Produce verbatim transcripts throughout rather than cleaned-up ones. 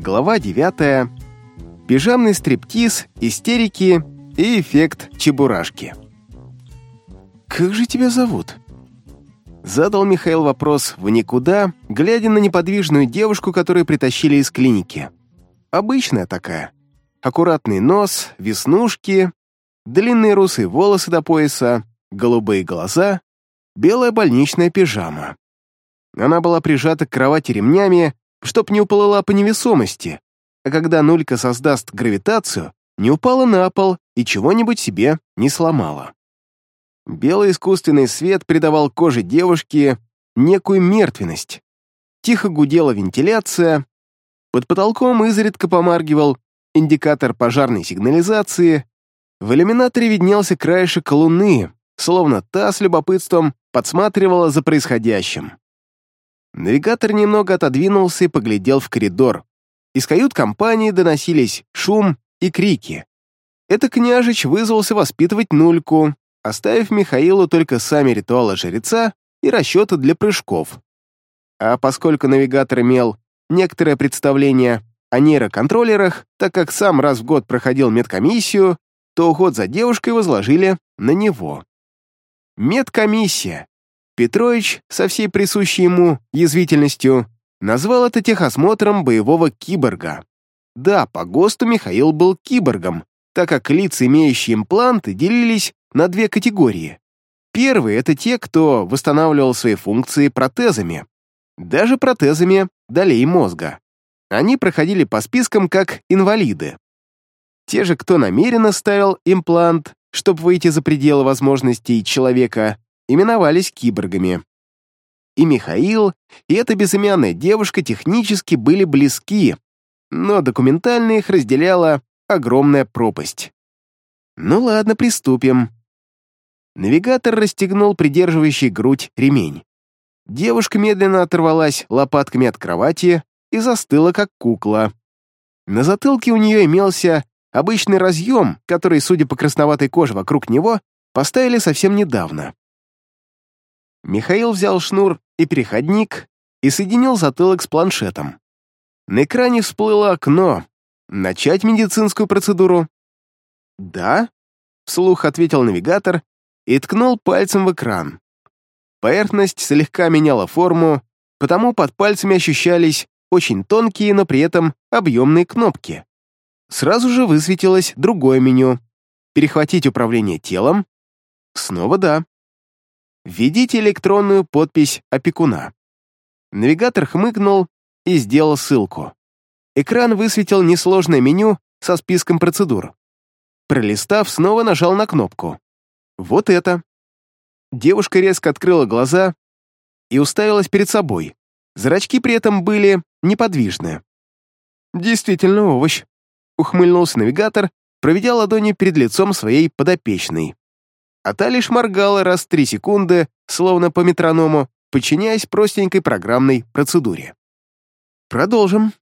Глава девятая. Пижамный стриптиз, истерики и эффект чебурашки. «Как же тебя зовут?» Задал Михаил вопрос в никуда, глядя на неподвижную девушку, которую притащили из клиники. Обычная такая. Аккуратный нос, веснушки, длинные русые волосы до пояса, голубые глаза, белая больничная пижама. Она была прижата к кровати ремнями, чтоб не уплыла по невесомости, а когда Нулька создаст гравитацию, не упала на пол и чего-нибудь себе не сломала. Белый искусственный свет придавал коже девушки некую мертвенность. Тихо гудела вентиляция, под потолком изредка помаргивал индикатор пожарной сигнализации, в иллюминаторе виднелся краешек луны, словно та с любопытством подсматривала за происходящим. Навигатор немного отодвинулся и поглядел в коридор. Из кают-компании доносились шум и крики. Это княжич вызвался воспитывать Нульку, оставив Михаилу только сами ритуалы жреца и расчеты для прыжков. А поскольку навигатор имел некоторое представление о нейроконтроллерах, так как сам раз в год проходил медкомиссию, то уход за девушкой возложили на него. Медкомиссия. Петрович, со всей присущей ему язвительностью, назвал это техосмотром боевого киборга. Да, по ГОСТу Михаил был киборгом, так как лица, имеющие импланты, делились на две категории. Первые — это те, кто восстанавливал свои функции протезами, даже протезами долей мозга. Они проходили по спискам как инвалиды. Те же, кто намеренно ставил имплант, чтобы выйти за пределы возможностей человека, именовались киборгами. И Михаил, и эта безымянная девушка технически были близки, но документально их разделяла огромная пропасть. Ну ладно, приступим. Навигатор расстегнул придерживающий грудь ремень. Девушка медленно оторвалась лопатками от кровати и застыла, как кукла. На затылке у нее имелся обычный разъем, который, судя по красноватой коже вокруг него, поставили совсем недавно. Михаил взял шнур и переходник и соединил затылок с планшетом. На экране всплыло окно. «Начать медицинскую процедуру?» «Да», — вслух ответил навигатор и ткнул пальцем в экран. Поверхность слегка меняла форму, потому под пальцами ощущались очень тонкие, но при этом объемные кнопки. Сразу же высветилось другое меню. «Перехватить управление телом?» Снова «да». «Введите электронную подпись опекуна». Навигатор хмыкнул и сделал ссылку. Экран высветил несложное меню со списком процедур. Пролистав, снова нажал на кнопку. Вот это. Девушка резко открыла глаза и уставилась перед собой. Зрачки при этом были неподвижны. «Действительно овощ», — ухмыльнулся навигатор, проведя ладонью перед лицом своей подопечной. А та лишь моргала раз в три секунды, словно по метроному, подчиняясь простенькой программной процедуре. Продолжим.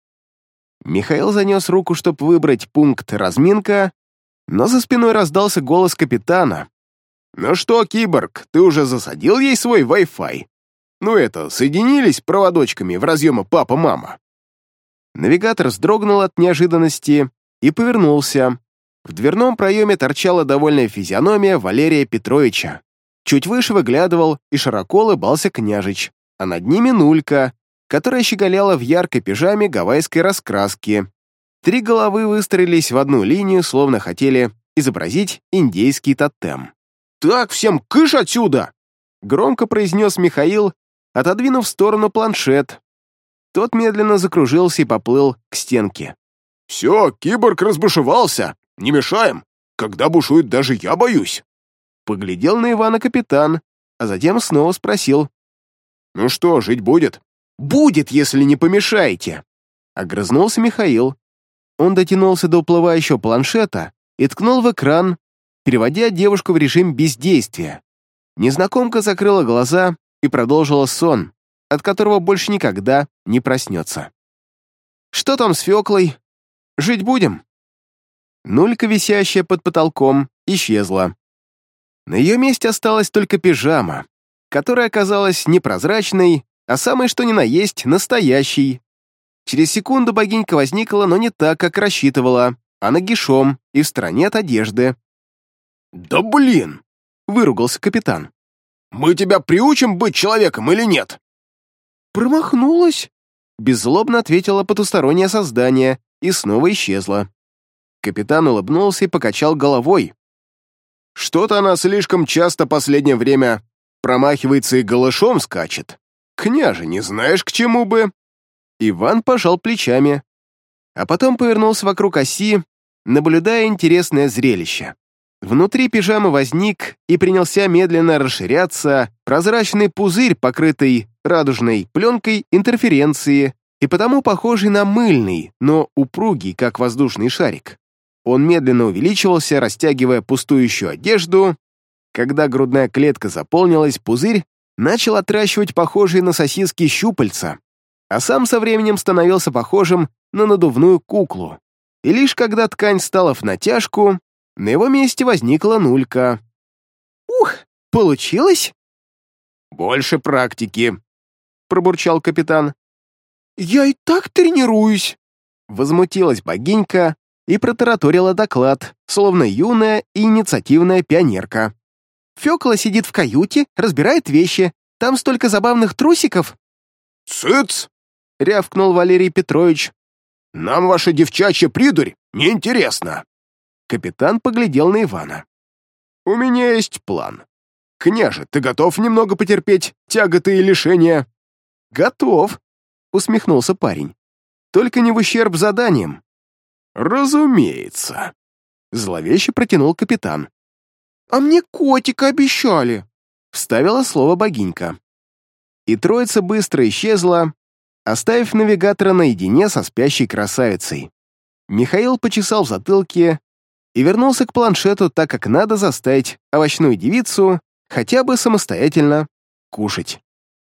Михаил занес руку, чтобы выбрать пункт «разминка», но за спиной раздался голос капитана. «Ну что, киборг, ты уже засадил ей свой Wi-Fi? Ну это, соединились проводочками в разъемы папа-мама?» Навигатор вздрогнул от неожиданности и повернулся. В дверном проеме торчала довольная физиономия Валерия Петровича. Чуть выше выглядывал и широко улыбался княжич, а над ними Нулька, которая щеголяла в яркой пижаме гавайской раскраски. Три головы выстроились в одну линию, словно хотели изобразить индейский тотем. «Так, всем кыш отсюда!» — громко произнес Михаил, отодвинув в сторону планшет. Тот медленно закружился и поплыл к стенке. «Все, киборг разбушевался! Не мешаем! Когда бушует, даже я боюсь!» Поглядел на Ивана капитан, а затем снова спросил. «Ну что, жить будет?» «Будет, если не помешаете!» Огрызнулся Михаил. Он дотянулся до уплывающего планшета и ткнул в экран, переводя девушку в режим бездействия. Незнакомка закрыла глаза и продолжила сон, от которого больше никогда не проснется. «Что там с Феклой? Жить будем?» Нулька, висящая под потолком, исчезла. На ее месте осталась только пижама, которая оказалась не прозрачной, а самой что ни на есть настоящей. Через секунду богинька возникла, но не так, как рассчитывала, а нагишом и в стороне от одежды. «Да блин!» — выругался капитан. «Мы тебя приучим быть человеком или нет?» «Промахнулась!» — беззлобно ответила потустороннее создание и снова исчезла. Капитан улыбнулся и покачал головой. «Что-то она слишком часто последнее время промахивается и голышом скачет. Княже, не знаешь, к чему бы?» Иван пожал плечами, а потом повернулся вокруг оси, наблюдая интересное зрелище. Внутри пижамы возник и принялся медленно расширяться прозрачный пузырь, покрытый радужной пленкой интерференции и потому похожий на мыльный, но упругий, как воздушный шарик. Он медленно увеличивался, растягивая пустующую одежду. Когда грудная клетка заполнилась, пузырь начал отращивать похожие на сосиски щупальца, а сам со временем становился похожим на надувную куклу. И лишь когда ткань стала в натяжку, на его месте возникла нулька. «Ух, получилось?» «Больше практики», — пробурчал капитан. «Я и так тренируюсь», — возмутилась богинька и протараторила доклад, словно юная и инициативная пионерка. «Фёкла сидит в каюте, разбирает вещи. Там столько забавных трусиков». «Цыц!» — рявкнул Валерий Петрович. «Нам ваша девчачья придурь неинтересна». Капитан поглядел на Ивана. «У меня есть план. Княже, ты готов немного потерпеть тяготы и лишения?» «Готов», — усмехнулся парень. «Только не в ущерб заданиям». «Разумеется», — зловеще протянул капитан. «А мне котика обещали», — вставила слово богинька. И троица быстро исчезла, оставив навигатора наедине со спящей красавицей. Михаил почесал в затылке и вернулся к планшету, так как надо заставить овощную девицу хотя бы самостоятельно кушать.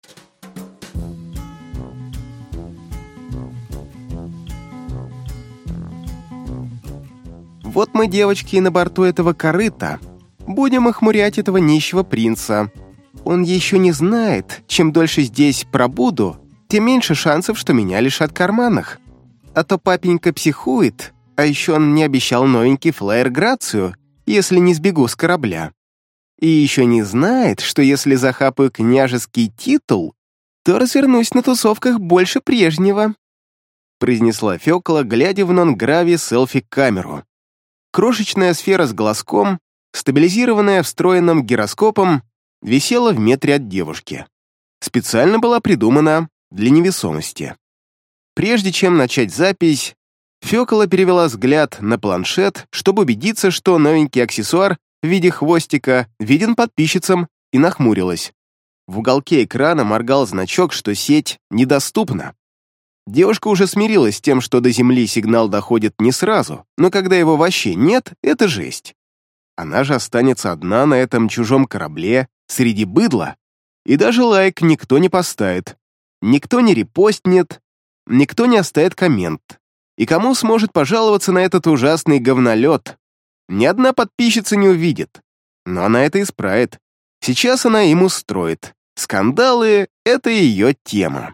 Вот мы, девочки, на борту этого корыта. Будем охмурять этого нищего принца. Он еще не знает, чем дольше здесь пробуду, тем меньше шансов, что меня лишат карманных. А то папенька психует, а еще он мне обещал новенький флаер-грацию, если не сбегу с корабля. И еще не знает, что если захапаю княжеский титул, то развернусь на тусовках больше прежнего», произнесла Фёкла, глядя в нон-грави селфи-камеру. Крошечная сфера с глазком, стабилизированная встроенным гироскопом, висела в метре от девушки. Специально была придумана для невесомости. Прежде чем начать запись, Фёкла перевела взгляд на планшет, чтобы убедиться, что новенький аксессуар в виде хвостика виден подписчицам, и нахмурилась. В уголке экрана моргал значок, что сеть недоступна. Девушка уже смирилась с тем, что до Земли сигнал доходит не сразу, но когда его вообще нет, это жесть. Она же останется одна на этом чужом корабле, среди быдла, и даже лайк никто не поставит, никто не репостнет, никто не оставит коммент. И кому сможет пожаловаться на этот ужасный говнолет? Ни одна подписчица не увидит, но она это исправит. Сейчас она им устроит. Скандалы — это ее тема.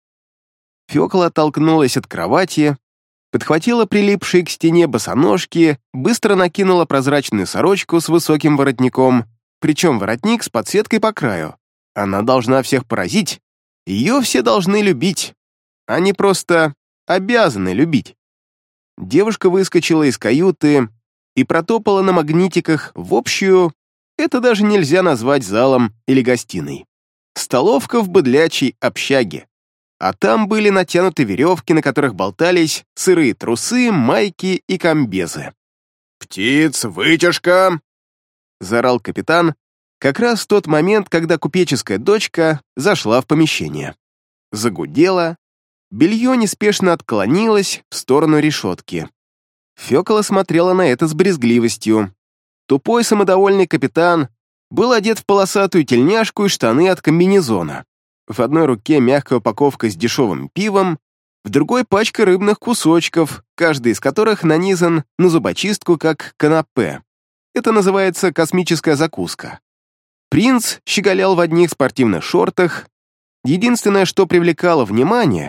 Фёкла оттолкнулась от кровати, подхватила прилипшие к стене босоножки, быстро накинула прозрачную сорочку с высоким воротником, причем воротник с подсветкой по краю. Она должна всех поразить, ее все должны любить. Они просто обязаны любить. Девушка выскочила из каюты и протопала на магнитиках в общую, это даже нельзя назвать залом или гостиной. Столовка в быдлячей общаге. А там были натянуты веревки, на которых болтались сырые трусы, майки и комбезы. «Птиц, вытяжка!» — заорал капитан, как раз в тот момент, когда купеческая дочка зашла в помещение. Загудела, белье неспешно отклонилось в сторону решетки. Фёкла смотрела на это с брезгливостью. Тупой самодовольный капитан был одет в полосатую тельняшку и штаны от комбинезона. В одной руке мягкая упаковка с дешевым пивом, в другой пачка рыбных кусочков, каждый из которых нанизан на зубочистку как канапе. Это называется космическая закуска. Принц щеголял в одних спортивных шортах. Единственное, что привлекало внимание,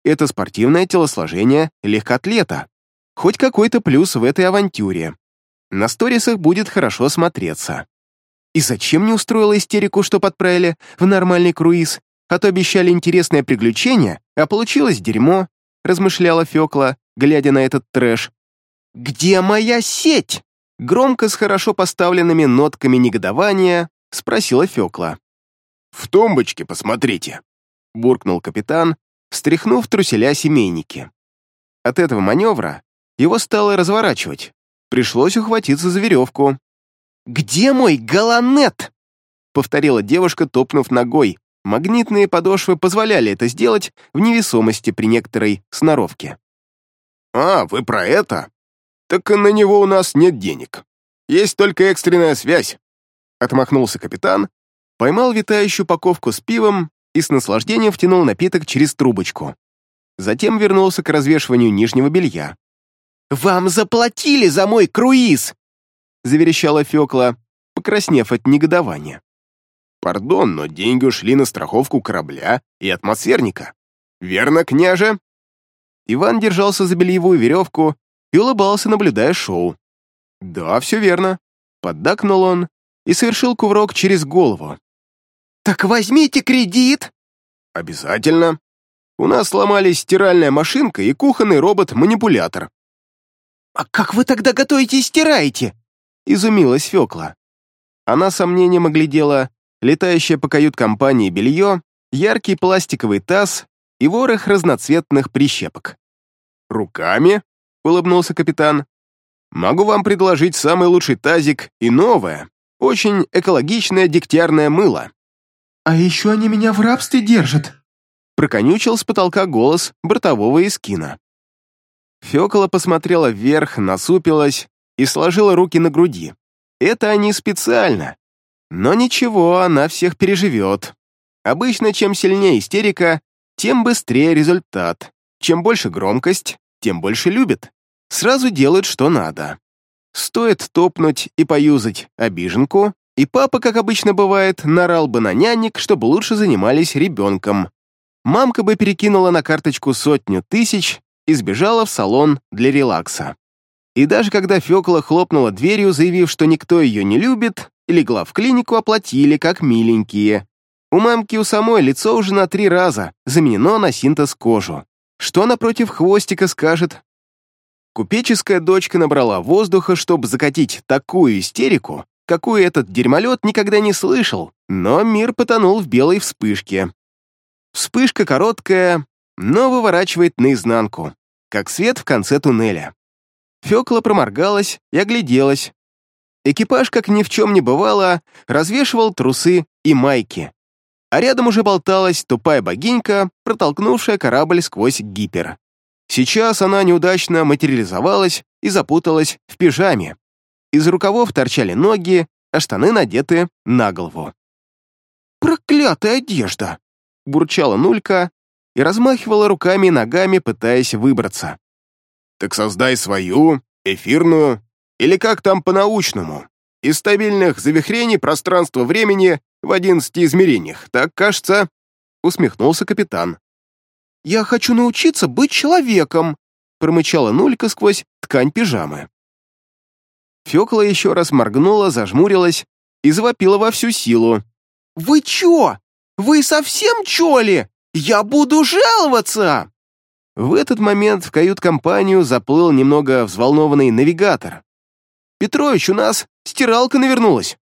это спортивное телосложение легкоатлета. Хоть какой-то плюс в этой авантюре. На сторисах будет хорошо смотреться. И зачем не устроила истерику, что подправили в нормальный круиз, а то обещали интересное приключение, а получилось дерьмо, размышляла Фёкла, глядя на этот трэш. «Где моя сеть?» Громко, с хорошо поставленными нотками негодования, спросила Фёкла. «В тумбочке посмотрите», — буркнул капитан, встряхнув труселя семейники. От этого маневра его стало разворачивать. Пришлось ухватиться за веревку. «Где мой галанет?» — повторила девушка, топнув ногой. Магнитные подошвы позволяли это сделать в невесомости при некоторой сноровке. «А, вы про это? Так на него у нас нет денег. Есть только экстренная связь», — отмахнулся капитан, поймал витающую упаковку с пивом и с наслаждением втянул напиток через трубочку. Затем вернулся к развешиванию нижнего белья. «Вам заплатили за мой круиз!» — заверещала Фёкла, покраснев от негодования. «Пардон, но деньги ушли на страховку корабля и атмосферника. Верно, княже?» Иван держался за бельевую веревку и улыбался, наблюдая шоу. «Да, все верно», — поддакнул он и совершил кувырок через голову. «Так возьмите кредит!» «Обязательно. У нас сломались стиральная машинка и кухонный робот-манипулятор». «А как вы тогда готовите и стираете?» — изумилась Фёкла. Она с сомнением оглядела летающее по кают-компании белье, яркий пластиковый таз и ворох разноцветных прищепок. «Руками?» — улыбнулся капитан. «Могу вам предложить самый лучший тазик и новое, очень экологичное дегтярное мыло». «А еще они меня в рабстве держат», — проконючил с потолка голос бортового эскина. Фёкла посмотрела вверх, насупилась и сложила руки на груди. Это они специально. Но ничего, она всех переживет. Обычно, чем сильнее истерика, тем быстрее результат. Чем больше громкость, тем больше любят. Сразу делают, что надо. Стоит топнуть и поюзать обиженку, и папа, как обычно бывает, наорал бы на нянек, чтобы лучше занимались ребенком. Мамка бы перекинула на карточку сотню тысяч и сбежала в салон для релакса. И даже когда Фёкла хлопнула дверью, заявив, что никто ее не любит, и легла в клинику, оплатили как миленькие. У мамки у самой лицо уже на три раза заменено на синтез кожу. Что напротив хвостика скажет? Купеческая дочка набрала воздуха, чтобы закатить такую истерику, какую этот дерьмолет никогда не слышал, но мир потонул в белой вспышке. Вспышка короткая, но выворачивает наизнанку, как свет в конце туннеля. Фёкла проморгалась и огляделась. Экипаж, как ни в чем не бывало, развешивал трусы и майки, а рядом уже болталась тупая богинька, протолкнувшая корабль сквозь гипер. Сейчас она неудачно материализовалась и запуталась в пижаме. Из рукавов торчали ноги, а штаны надеты на голову. «Проклятая одежда!» — бурчала Нулька и размахивала руками и ногами, пытаясь выбраться. «Так создай свою, эфирную, или как там по-научному, из стабильных завихрений пространства-времени в одиннадцати измерениях, так кажется?» — усмехнулся капитан. «Я хочу научиться быть человеком», — промычала Нулька сквозь ткань пижамы. Фёкла еще раз моргнула, зажмурилась и завопила во всю силу. «Вы чё? Вы совсем чё ли? Я буду жаловаться!» В этот момент в кают-компанию заплыл немного взволнованный навигатор. «Петрович, у нас стиралка навернулась».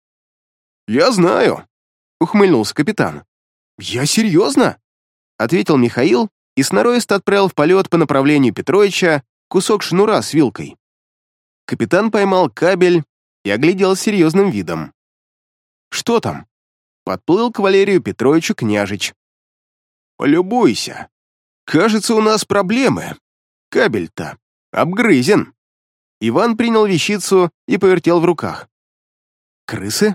«Я знаю», — ухмыльнулся капитан. «Я серьезно?» — ответил Михаил и сноровисто отправил в полет по направлению Петровича кусок шнура с вилкой. Капитан поймал кабель и оглядел серьезным видом. «Что там?» — подплыл к Валерию Петровичу княжич. «Полюбуйся. Кажется, у нас проблемы. Кабель-то обгрызен». Иван принял вещицу и повертел в руках. «Крысы?»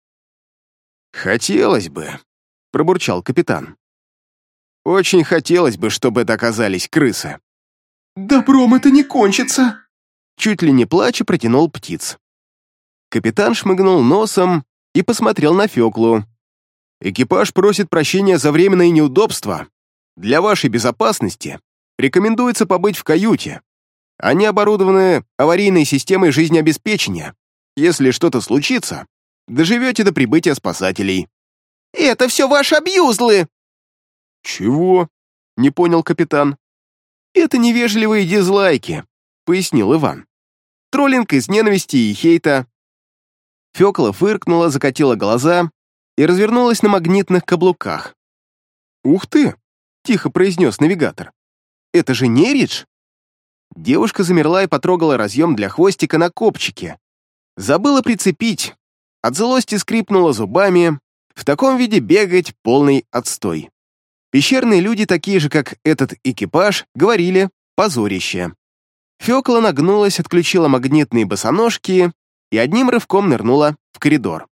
«Хотелось бы», — пробурчал капитан. «Очень хотелось бы, чтобы это оказались крысы». «Добром это не кончится!» Чуть ли не плача протянул птиц. Капитан шмыгнул носом и посмотрел на Фёклу. «Экипаж просит прощения за временные неудобства. Для вашей безопасности рекомендуется побыть в каюте. Они оборудованы аварийной системой жизнеобеспечения. Если что-то случится, доживете до прибытия спасателей». «Это все ваши абьюзлы!» «Чего?» — не понял капитан. «Это невежливые дизлайки», — пояснил Иван. «Троллинг из ненависти и хейта». Фёкла фыркнула, закатила глаза и развернулась на магнитных каблуках. «Ух ты!» — тихо произнес навигатор. «Это же не Ридж?» Девушка замерла и потрогала разъем для хвостика на копчике. Забыла прицепить. От злости скрипнула зубами. В таком виде бегать — полный отстой. Пещерные люди, такие же, как этот экипаж, говорили «позорище». Фёкла нагнулась, отключила магнитные босоножки и одним рывком нырнула в коридор.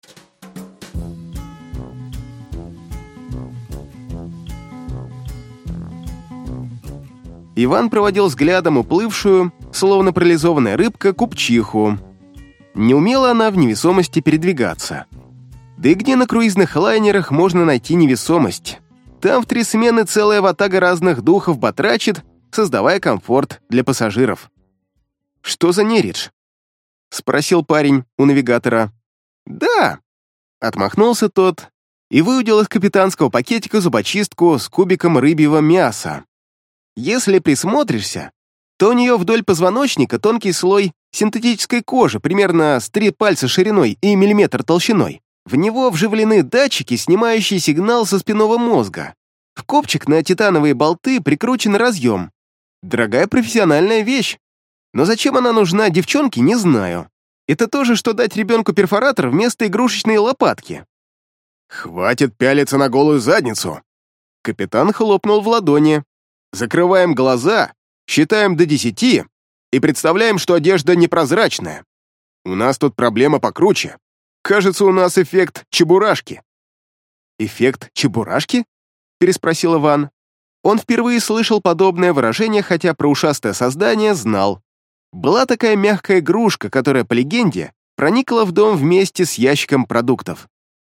Иван проводил взглядом уплывшую, словно парализованная рыбка, купчиху. Не умела она в невесомости передвигаться. Да и где на круизных лайнерах можно найти невесомость? Там в три смены целая ватага разных духов батрачит, создавая комфорт для пассажиров. «Что за неридж?» — спросил парень у навигатора. «Да», — отмахнулся тот и выудил из капитанского пакетика зубочистку с кубиком рыбьего мяса. Если присмотришься, то у нее вдоль позвоночника тонкий слой синтетической кожи, примерно с три пальца шириной и миллиметр толщиной. В него вживлены датчики, снимающие сигнал со спинного мозга. В копчик на титановые болты прикручен разъем. Дорогая профессиональная вещь. Но зачем она нужна девчонке, не знаю. Это то же, что дать ребенку перфоратор вместо игрушечной лопатки. «Хватит пялиться на голую задницу!» Капитан хлопнул в ладони. «Закрываем глаза, считаем до десяти и представляем, что одежда непрозрачная. У нас тут проблема покруче. Кажется, у нас эффект чебурашки». «Эффект чебурашки?» — переспросил Иван. Он впервые слышал подобное выражение, хотя про ушастое создание знал. Была такая мягкая игрушка, которая, по легенде, проникла в дом вместе с ящиком продуктов.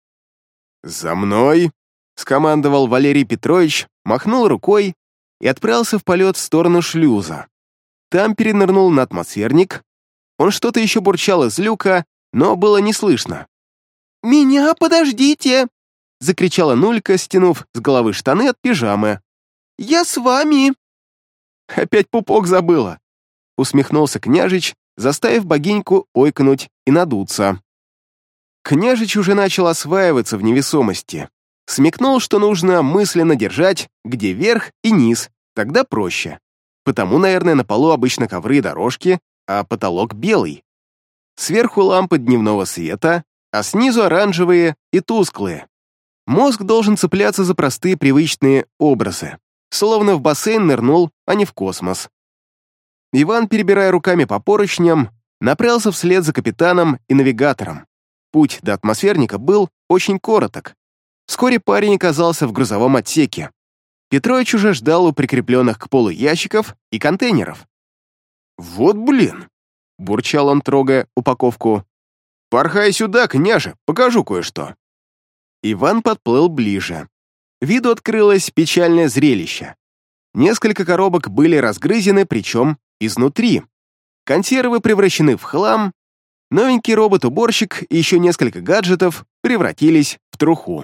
«За мной!» — скомандовал Валерий Петрович, махнул рукой и отправился в полет в сторону шлюза. Там перенырнул на атмосферник. Он что-то еще бурчал из люка, но было не слышно. «Меня подождите!» — закричала Нулька, стянув с головы штаны от пижамы. «Я с вами!» «Опять пупок забыла!» — усмехнулся княжич, заставив богиньку ойкнуть и надуться. Княжич уже начал осваиваться в невесомости. Смекнул, что нужно мысленно держать, где верх и низ, тогда проще. Потому, наверное, на полу обычно ковры и дорожки, а потолок белый. Сверху лампы дневного света, а снизу оранжевые и тусклые. Мозг должен цепляться за простые привычные образы, словно в бассейн нырнул, а не в космос. Иван, перебирая руками по поручням, направился вслед за капитаном и навигатором. Путь до атмосферника был очень короток. Вскоре парень оказался в грузовом отсеке. Петрович уже ждал у прикрепленных к полу ящиков и контейнеров. «Вот блин!» — бурчал он, трогая упаковку. «Порхай сюда, княже, покажу кое-что». Иван подплыл ближе. Виду открылось печальное зрелище. Несколько коробок были разгрызены, причем изнутри. Консервы превращены в хлам, новенький робот-уборщик и еще несколько гаджетов превратились в труху.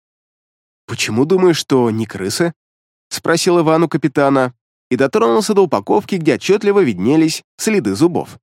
«Почему думаешь, что не крысы?» — спросил Иван у капитана и дотронулся до упаковки, где отчетливо виднелись следы зубов.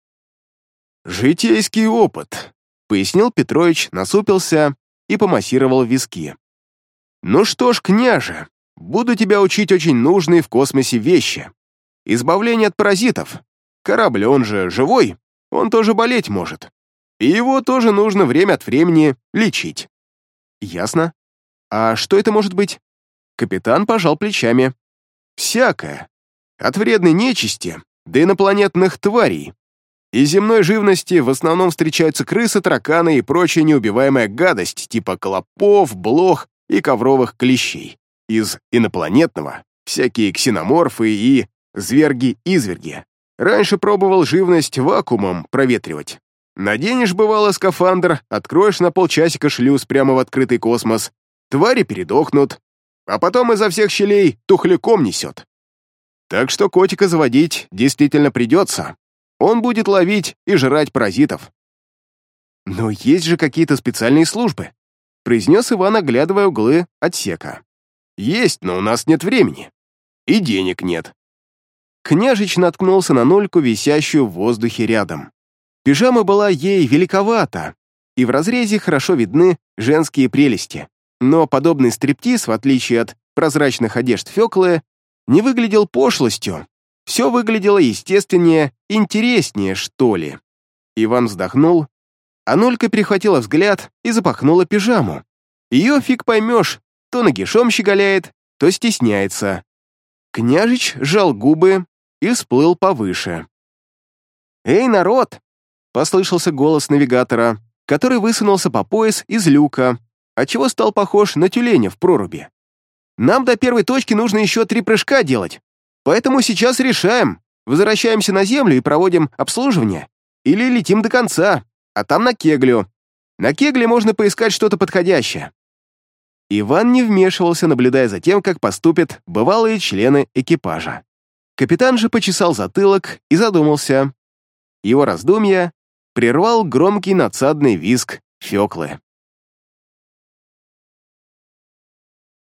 «Житейский опыт», — пояснил Петрович, насупился и помассировал виски. «Ну что ж, княже, буду тебя учить очень нужные в космосе вещи. Избавление от паразитов. Корабль, он же живой, он тоже болеть может. И его тоже нужно время от времени лечить». «Ясно. А что это может быть?» Капитан пожал плечами. «Всякое. От вредной нечисти до инопланетных тварей. Из земной живности в основном встречаются крысы, тараканы и прочая неубиваемая гадость типа клопов, блох и ковровых клещей. Из инопланетного всякие ксеноморфы и зверги-изверги. Раньше пробовал живность вакуумом проветривать. Наденешь, бывало, скафандр, откроешь на полчасика шлюз прямо в открытый космос, твари передохнут, а потом изо всех щелей тухляком несет. Так что котика заводить действительно придется. Он будет ловить и жрать паразитов. Но есть же какие-то специальные службы, произнес Иван, оглядывая углы отсека. Есть, но у нас нет времени. И денег нет. Княжич наткнулся на Нольку, висящую в воздухе рядом. Пижама была ей великовата, и в разрезе хорошо видны женские прелести. Но подобный стриптиз, в отличие от прозрачных одежд Фёклы, не выглядел пошлостью. Все выглядело естественнее, интереснее, что ли. Иван вздохнул, а Нолька перехватила взгляд и запахнула пижаму. Ее фиг поймешь, то нагишом щеголяет, то стесняется. Княжич сжал губы и всплыл повыше. «Эй, народ!» — послышался голос навигатора, который высунулся по пояс из люка, отчего стал похож на тюленя в проруби. «Нам до первой точки нужно еще три прыжка делать, поэтому сейчас решаем, возвращаемся на Землю и проводим обслуживание, или летим до конца, а там на Кеглю. На Кегле можно поискать что-то подходящее». Иван не вмешивался, наблюдая за тем, как поступят бывалые члены экипажа. Капитан же почесал затылок и задумался. Его раздумья прервал громкий надсадный визг Фёклы.